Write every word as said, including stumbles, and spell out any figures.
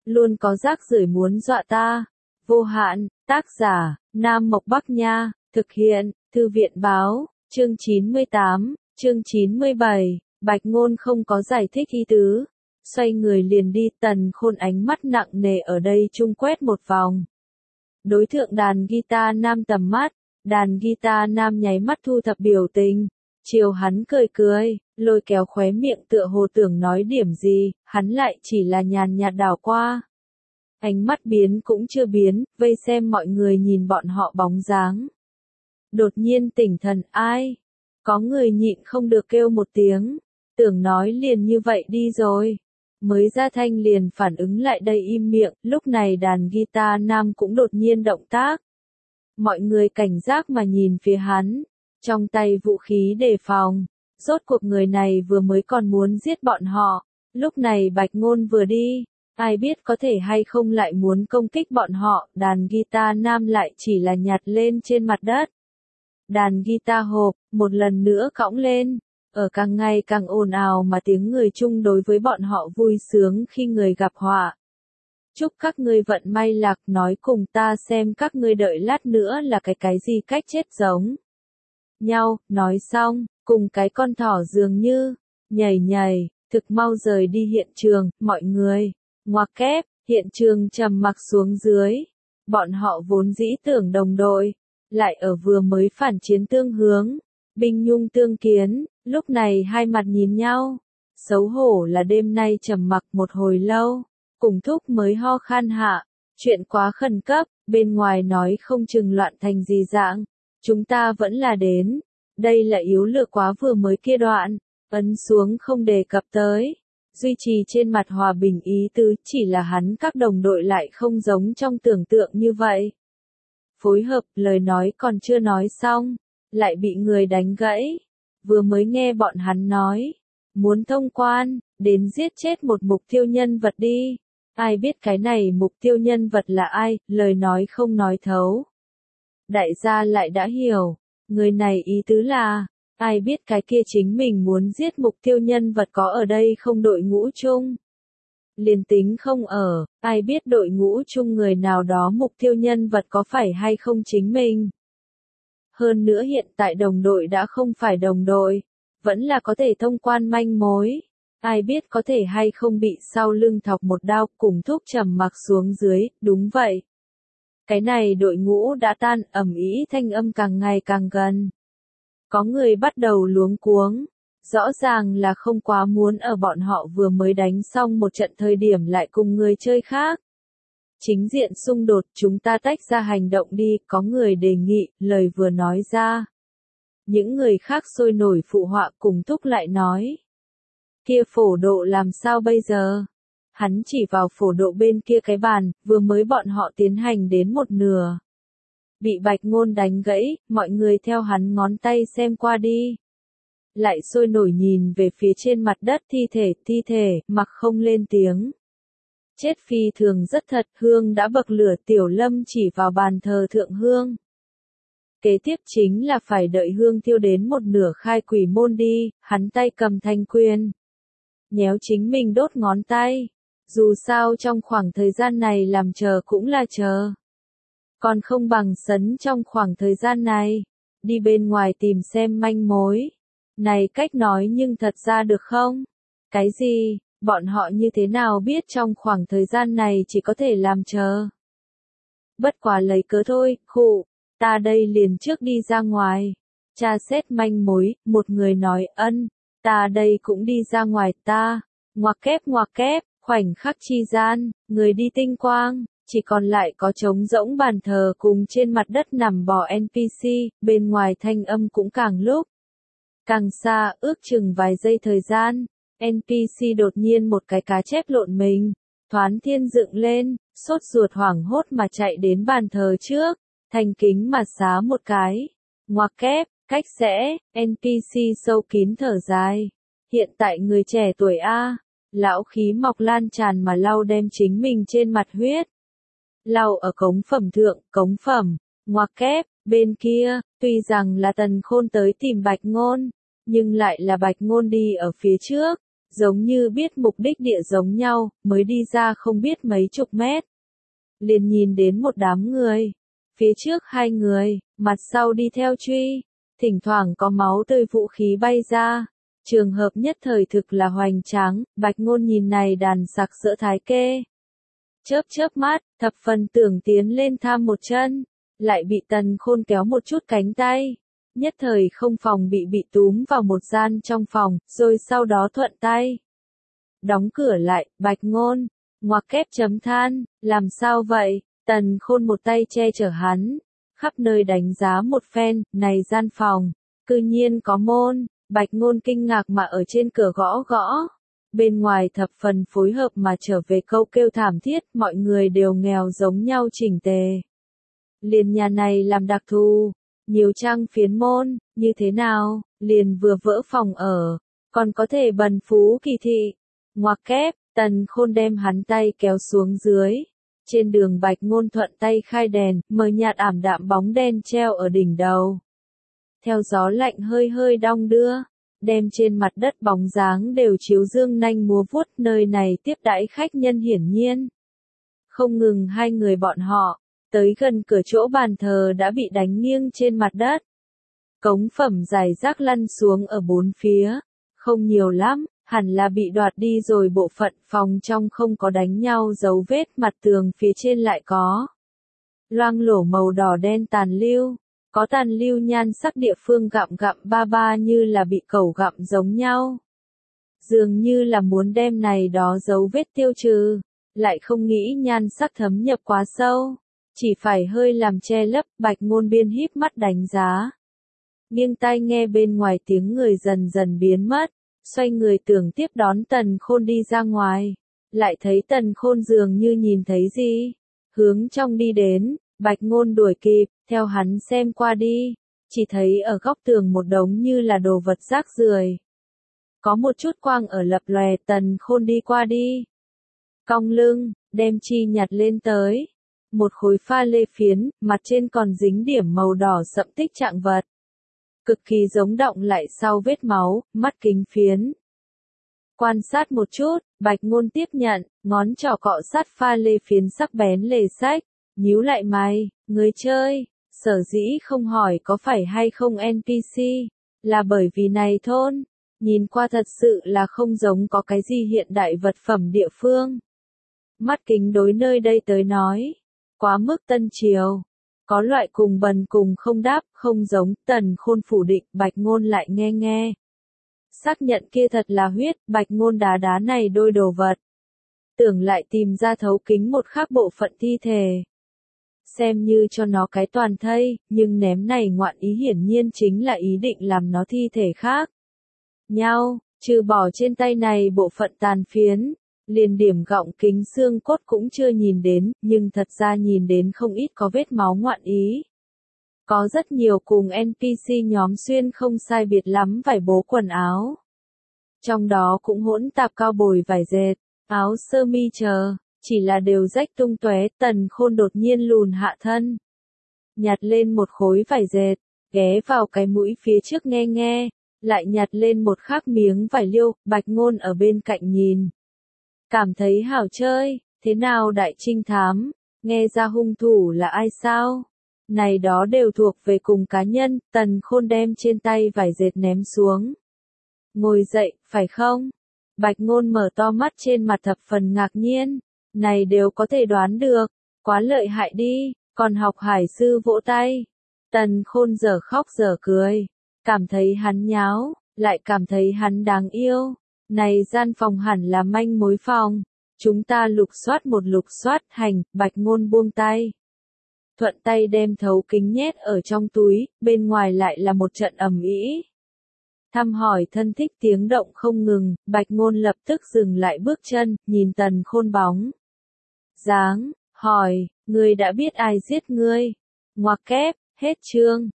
luôn có rác rưởi muốn dọa ta. Vô hạn, tác giả, Nam Mộc Bắc Nha, thực hiện, Thư viện Báo, chương chín mươi tám, chương chín mươi bảy, Bạch Ngôn không có giải thích ý tứ. Xoay người liền đi, Tần Khôn ánh mắt nặng nề ở đây chung quét một vòng. Đối thượng đàn guitar nam tầm mắt, đàn guitar nam nháy mắt thu thập biểu tình. Chiều hắn cười cười, lôi kéo khóe miệng tựa hồ tưởng nói điểm gì, hắn lại chỉ là nhàn nhạt đảo qua. Ánh mắt biến cũng chưa biến, vây xem mọi người nhìn bọn họ bóng dáng. Đột nhiên tỉnh thần, ai? Có người nhịn không được kêu một tiếng, tưởng nói liền như vậy đi rồi. Mới ra thanh liền phản ứng lại đây im miệng, lúc này đàn guitar nam cũng đột nhiên động tác. Mọi người cảnh giác mà nhìn phía hắn, trong tay vũ khí đề phòng. Rốt cuộc người này vừa mới còn muốn giết bọn họ, lúc này Bạch Ngôn vừa đi, ai biết có thể hay không lại muốn công kích bọn họ, đàn guitar nam lại chỉ là nhặt lên trên mặt đất. Đàn guitar hộp, một lần nữa cõng lên, ở càng ngày càng ồn ào mà tiếng người chung đối với bọn họ vui sướng khi người gặp họa. Chúc các ngươi vận may lạc, nói cùng ta xem các ngươi đợi lát nữa là cái cái gì cách chết giống nhau, nói xong, cùng cái con thỏ dường như, nhảy nhảy, thực mau rời đi hiện trường, mọi người, ngoặc kép, hiện trường trầm mặc xuống dưới. Bọn họ vốn dĩ tưởng đồng đội, lại ở vừa mới phản chiến tương hướng, binh nhung tương kiến, lúc này hai mặt nhìn nhau. Xấu hổ là đêm nay trầm mặc một hồi lâu, cùng thúc mới ho khan hạ, chuyện quá khẩn cấp, bên ngoài nói không chừng loạn thành gì dạng, chúng ta vẫn là đến, đây là yếu lược quá vừa mới kia đoạn, ấn xuống không đề cập tới, duy trì trên mặt hòa bình ý tứ, chỉ là hắn các đồng đội lại không giống trong tưởng tượng như vậy. Phối hợp, lời nói còn chưa nói xong, lại bị người đánh gãy, vừa mới nghe bọn hắn nói, muốn thông quan, đến giết chết một mục tiêu nhân vật đi. Ai biết cái này mục tiêu nhân vật là ai, lời nói không nói thấu. Đại gia lại đã hiểu, người này ý tứ là, ai biết cái kia chính mình muốn giết mục tiêu nhân vật có ở đây không đội ngũ chung. Liền tính không ở, ai biết đội ngũ chung người nào đó mục tiêu nhân vật có phải hay không chính mình. Hơn nữa hiện tại đồng đội đã không phải đồng đội, vẫn là có thể thông quan manh mối. Ai biết có thể hay không bị sau lưng thọc một đao, cùng thúc trầm mặc xuống dưới, đúng vậy. Cái này đội ngũ đã tan, ầm ĩ thanh âm càng ngày càng gần. Có người bắt đầu luống cuống, rõ ràng là không quá muốn ở bọn họ vừa mới đánh xong một trận thời điểm lại cùng người chơi khác. Chính diện xung đột, chúng ta tách ra hành động đi, có người đề nghị, lời vừa nói ra. Những người khác sôi nổi phụ họa cùng thúc lại nói. Kia phổ độ làm sao bây giờ? Hắn chỉ vào phổ độ bên kia cái bàn, vừa mới bọn họ tiến hành đến một nửa. Bị Bạch Ngôn đánh gãy, mọi người theo hắn ngón tay xem qua đi. Lại sôi nổi nhìn về phía trên mặt đất thi thể, thi thể, mặc không lên tiếng. Chết phi thường rất thật, hương đã bậc lửa, Tiểu Lâm chỉ vào bàn thờ thượng hương. Kế tiếp chính là phải đợi hương thiêu đến một nửa khai quỷ môn đi, hắn tay cầm thanh quyên. Nhéo chính mình đốt ngón tay. Dù sao trong khoảng thời gian này làm chờ cũng là chờ. Còn không bằng sấn trong khoảng thời gian này. Đi bên ngoài tìm xem manh mối. Này cách nói nhưng thật ra được không? Cái gì? Bọn họ như thế nào biết trong khoảng thời gian này chỉ có thể làm chờ? Bất quá lấy cớ thôi, khụ. Ta đây liền trước đi ra ngoài. Tra xét manh mối, một người nói ân. Ta đây cũng đi ra ngoài ta. Ngoặc kép ngoặc kép, khoảnh khắc chi gian, người đi tinh quang, chỉ còn lại có trống rỗng bàn thờ cùng trên mặt đất nằm bò en pê xê, bên ngoài thanh âm cũng càng lúc càng xa, ước chừng vài giây thời gian, en pê xê đột nhiên một cái cá chép lộn mình, thoán thiên dựng lên, sốt ruột hoảng hốt mà chạy đến bàn thờ trước, thành kính mà xá một cái, ngoặc kép, cách sẽ, en pê xê sâu kín thở dài, hiện tại người trẻ tuổi A. Lão khí mọc lan tràn mà lau đem chính mình trên mặt huyết. Lau ở cống phẩm thượng, cống phẩm, ngoặc kép, bên kia, tuy rằng là Tần Khôn tới tìm Bạch Ngôn, nhưng lại là Bạch Ngôn đi ở phía trước, giống như biết mục đích địa giống nhau, mới đi ra không biết mấy chục mét. Liền nhìn đến một đám người, phía trước hai người, mặt sau đi theo truy, thỉnh thoảng có máu tươi vũ khí bay ra. Trường hợp nhất thời thực là hoành tráng, Bạch Ngôn nhìn này đàn sặc sỡ thái kê. Chớp chớp mắt, thập phần tưởng tiến lên tham một chân, lại bị Tần Khôn kéo một chút cánh tay. Nhất thời không phòng bị bị túm vào một gian trong phòng, rồi sau đó thuận tay. Đóng cửa lại, Bạch Ngôn, ngoặc kép chấm than, làm sao vậy, Tần Khôn một tay che chở hắn, khắp nơi đánh giá một phen, này gian phòng, cư nhiên có môn, Bạch Ngôn kinh ngạc mà ở trên cửa gõ gõ. Bên ngoài thập phần phối hợp mà trở về câu kêu thảm thiết, mọi người đều nghèo giống nhau chỉnh tề. Liền nhà này làm đặc thù, nhiều trang phiến môn, như thế nào, liền vừa vỡ phòng ở, còn có thể bần phú kỳ thị. Ngoặc kép, Tần Khôn đem hắn tay kéo xuống dưới. Trên đường Bạch Ngôn thuận tay khai đèn, mờ nhạt ảm đạm bóng đen treo ở đỉnh đầu. Theo gió lạnh hơi hơi đong đưa, đem trên mặt đất bóng dáng đều chiếu dương nanh múa vuốt, nơi này tiếp đãi khách nhân hiển nhiên. Không ngừng hai người bọn họ, tới gần cửa chỗ bàn thờ đã bị đánh nghiêng trên mặt đất. Cống phẩm dài rác lăn xuống ở bốn phía, không nhiều lắm, hẳn là bị đoạt đi rồi, bộ phận phòng trong không có đánh nhau dấu vết, mặt tường phía trên lại có loang lổ màu đỏ đen tàn lưu. Có tàn lưu nhan sắc địa phương gặm gặm ba ba như là bị cẩu gặm giống nhau. Dường như là muốn đem này đó dấu vết tiêu trừ, lại không nghĩ nhan sắc thấm nhập quá sâu, chỉ phải hơi làm che lấp. Bạch Ngôn biên híp mắt đánh giá, nghiêng tai nghe bên ngoài tiếng người dần dần biến mất, xoay người tưởng tiếp đón Tần Khôn đi ra ngoài, lại thấy Tần Khôn dường như nhìn thấy gì, hướng trong đi đến. Bạch Ngôn đuổi kịp, theo hắn xem qua đi, chỉ thấy ở góc tường một đống như là đồ vật rác rưởi. Có một chút quang ở lập lòe, Tần Khôn đi qua đi. Cong lưng, đem chi nhặt lên tới. Một khối pha lê phiến, mặt trên còn dính điểm màu đỏ sậm tích trạng vật. Cực kỳ giống động lại sau vết máu, mắt kính phiến. Quan sát một chút, Bạch Ngôn tiếp nhận, ngón trỏ cọ sát pha lê phiến sắc bén lề sách. Nhíu lại mày, người chơi, sở dĩ không hỏi có phải hay không en pê xê, là bởi vì này thôn, nhìn qua thật sự là không giống có cái gì hiện đại vật phẩm địa phương. Mắt kính đối nơi đây tới nói, quá mức tân triều, có loại cùng bần cùng không đáp, không giống. Tần Khôn phủ định, Bạch Ngôn lại nghe nghe. Xác nhận kia thật là huyết, Bạch Ngôn đá đá này đôi đồ vật. Tưởng lại tìm ra thấu kính một khác bộ phận thi thể. Xem như cho nó cái toàn thây, nhưng ném này ngoạn ý hiển nhiên chính là ý định làm nó thi thể khác nhau, trừ bỏ trên tay này bộ phận tàn phiến, liền điểm gọng kính xương cốt cũng chưa nhìn đến, nhưng thật ra nhìn đến không ít có vết máu ngoạn ý. Có rất nhiều cùng en pê xê nhóm xuyên không sai biệt lắm vải bố quần áo. Trong đó cũng hỗn tạp cao bồi vải dệt, áo sơ mi chờ. Chỉ là đều rách tung tóe. Tần Khôn đột nhiên lùn hạ thân, nhặt lên một khối vải dệt, ghé vào cái mũi phía trước nghe nghe, lại nhặt lên một khác miếng vải liêu. Bạch Ngôn ở bên cạnh nhìn, cảm thấy hảo chơi. Thế nào đại trinh thám, nghe ra hung thủ là ai sao? Này đó đều thuộc về cùng cá nhân. Tần Khôn đem trên tay vải dệt ném xuống, ngồi dậy, phải không? Bạch Ngôn mở to mắt, trên mặt thập phần ngạc nhiên. Này đều có thể đoán được, quá lợi hại đi, còn học hải sư vỗ tay. Tần Khôn giờ khóc giờ cười, cảm thấy hắn nháo, lại cảm thấy hắn đáng yêu. Này gian phòng hẳn là manh mối phòng, chúng ta lục soát một lục soát. Hành. Bạch Ngôn buông tay, thuận tay đem thấu kính nhét ở trong túi, bên ngoài lại là một trận ầm ĩ. Thăm hỏi thân thích tiếng động không ngừng, Bạch Ngôn lập tức dừng lại bước chân, nhìn Tần Khôn bóng dáng, hỏi, ngươi đã biết ai giết ngươi? Ngoặc kép, hết chương.